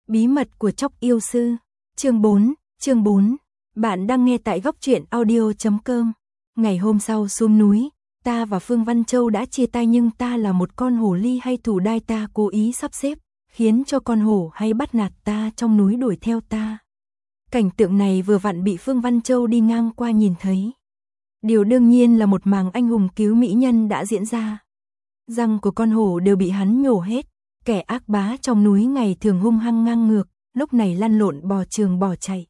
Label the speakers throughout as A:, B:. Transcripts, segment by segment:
A: Bí mật của Tróc yêu sư. Chương 4. Bạn đang nghe tại góc truyện audio.com. Ngày hôm sau xuống núi, ta và Phương Văn Châu đã chia tay, nhưng ta là một con hổ ly hay thủ đai, ta cố ý sắp xếp, khiến cho con hổ hay bắt nạt ta trong núi đuổi theo ta. Cảnh tượng này vừa vặn bị Phương Văn Châu đi ngang qua nhìn thấy. Điều đương nhiên là một màn anh hùng cứu mỹ nhân đã diễn ra. Răng của con hổ đều bị hắn nhổ hết. Kẻ ác bá trong núi ngày thường hung hăng ngang ngược, lúc này lăn lộn bò trường bò chạy.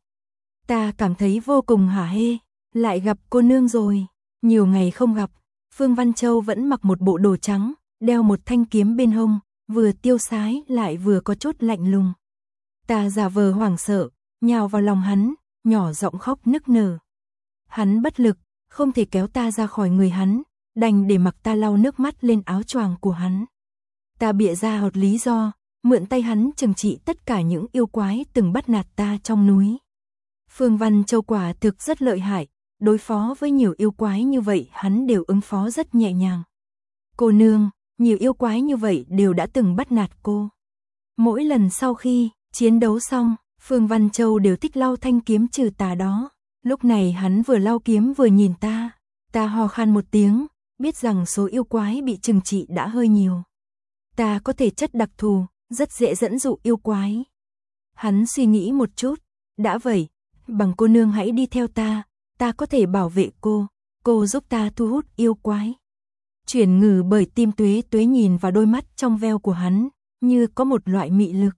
A: Ta cảm thấy vô cùng hả hê, lại gặp cô nương rồi. Nhiều ngày không gặp, Phương Văn Châu vẫn mặc một bộ đồ trắng, đeo một thanh kiếm bên hông, vừa tiêu sái lại vừa có chút lạnh lùng. Ta giả vờ hoảng sợ, nhào vào lòng hắn, nhỏ giọng khóc nức nở. Hắn bất lực, không thể kéo ta ra khỏi người hắn, đành để mặc ta lau nước mắt lên áo choàng của hắn. Ta bịa ra một lý do, mượn tay hắn trừng trị tất cả những yêu quái từng bắt nạt ta trong núi. Phương Văn Châu quả thực rất lợi hại, đối phó với nhiều yêu quái như vậy hắn đều ứng phó rất nhẹ nhàng. Cô nương, nhiều yêu quái như vậy đều đã từng bắt nạt cô. Mỗi lần sau khi chiến đấu xong, Phương Văn Châu đều thích lau thanh kiếm trừ tà đó. Lúc này hắn vừa lau kiếm vừa nhìn ta. Ta ho khan một tiếng, biết rằng số yêu quái bị trừng trị đã hơi nhiều. Ta có thể chất đặc thù, rất dễ dẫn dụ yêu quái. Hắn suy nghĩ một chút, đã vậy, bằng cô nương hãy đi theo ta có thể bảo vệ cô giúp ta thu hút yêu quái. Chuyển ngừ bởi tim Tuế Tuế nhìn vào đôi mắt trong veo của hắn, như có một loại mị lực.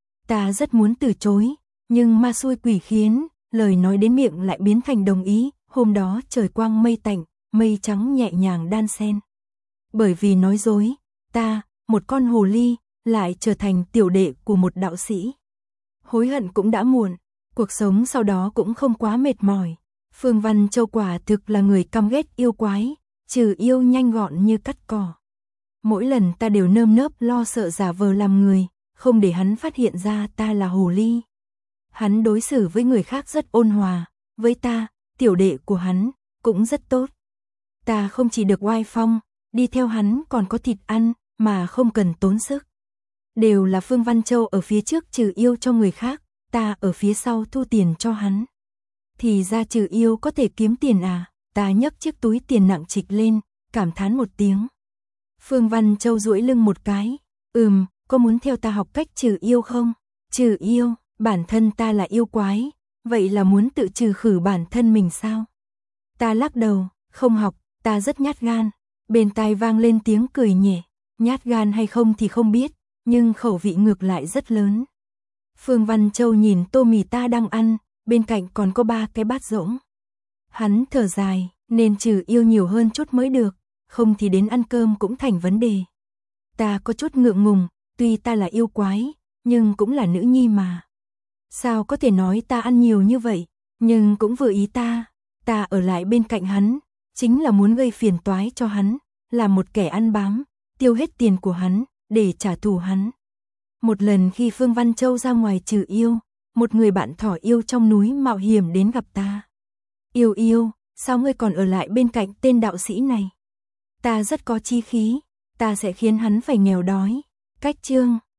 A: Ta rất muốn từ chối, nhưng ma xui quỷ khiến, lời nói đến miệng lại biến thành đồng ý. Hôm đó trời quang mây tạnh, mây trắng nhẹ nhàng đan xen. Bởi vì nói dối, ta, một con hồ ly, lại trở thành tiểu đệ của một đạo sĩ. Hối hận cũng đã muộn, cuộc sống sau đó cũng không quá mệt mỏi. Phương Văn Châu quả thực là người căm ghét yêu quái, trừ yêu nhanh gọn như cắt cỏ. Mỗi lần ta đều nơm nớp lo sợ giả vờ làm người, không để hắn phát hiện ra ta là hồ ly. Hắn đối xử với người khác rất ôn hòa, với ta, tiểu đệ của hắn, cũng rất tốt. Ta không chỉ được oai phong, đi theo hắn còn có thịt ăn, mà không cần tốn sức. Đều là Phương Văn Châu ở phía trước trừ yêu cho người khác, ta ở phía sau thu tiền cho hắn. Thì ra trừ yêu có thể kiếm tiền à? Ta nhấc chiếc túi tiền nặng trịch lên, cảm thán một tiếng. Phương Văn Châu duỗi lưng một cái, có muốn theo ta học cách trừ yêu không? Trừ yêu, bản thân ta là yêu quái, vậy là muốn tự trừ khử bản thân mình sao? Ta lắc đầu, không học, ta rất nhát gan. Bên tai vang lên tiếng cười nhẹ, nhát gan hay không thì không biết, nhưng khẩu vị ngược lại rất lớn. Phương Văn Châu nhìn tô mì ta đang ăn, bên cạnh còn có 3 cái bát rỗng. Hắn thở dài, nên trừ yêu nhiều hơn chút mới được, không thì đến ăn cơm cũng thành vấn đề. Ta có chút ngượng ngùng, tuy ta là yêu quái, nhưng cũng là nữ nhi mà. Sao có thể nói ta ăn nhiều như vậy, nhưng cũng vừa ý ta ở lại bên cạnh hắn, chính là muốn gây phiền toái cho hắn, là một kẻ ăn bám, tiêu hết tiền của hắn, để trả thù hắn. Một lần khi Phương Văn Châu ra ngoài trừ yêu, một người bạn thỏ yêu trong núi mạo hiểm đến gặp ta. Yêu, sao ngươi còn ở lại bên cạnh tên đạo sĩ này? Ta rất có chí khí, ta sẽ khiến hắn phải nghèo đói. Cách chương